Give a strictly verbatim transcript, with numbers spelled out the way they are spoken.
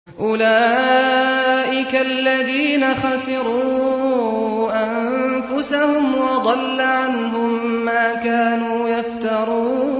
أولئك الذين خسروا أنفسهم وضل عنهم ما كانوا يفترون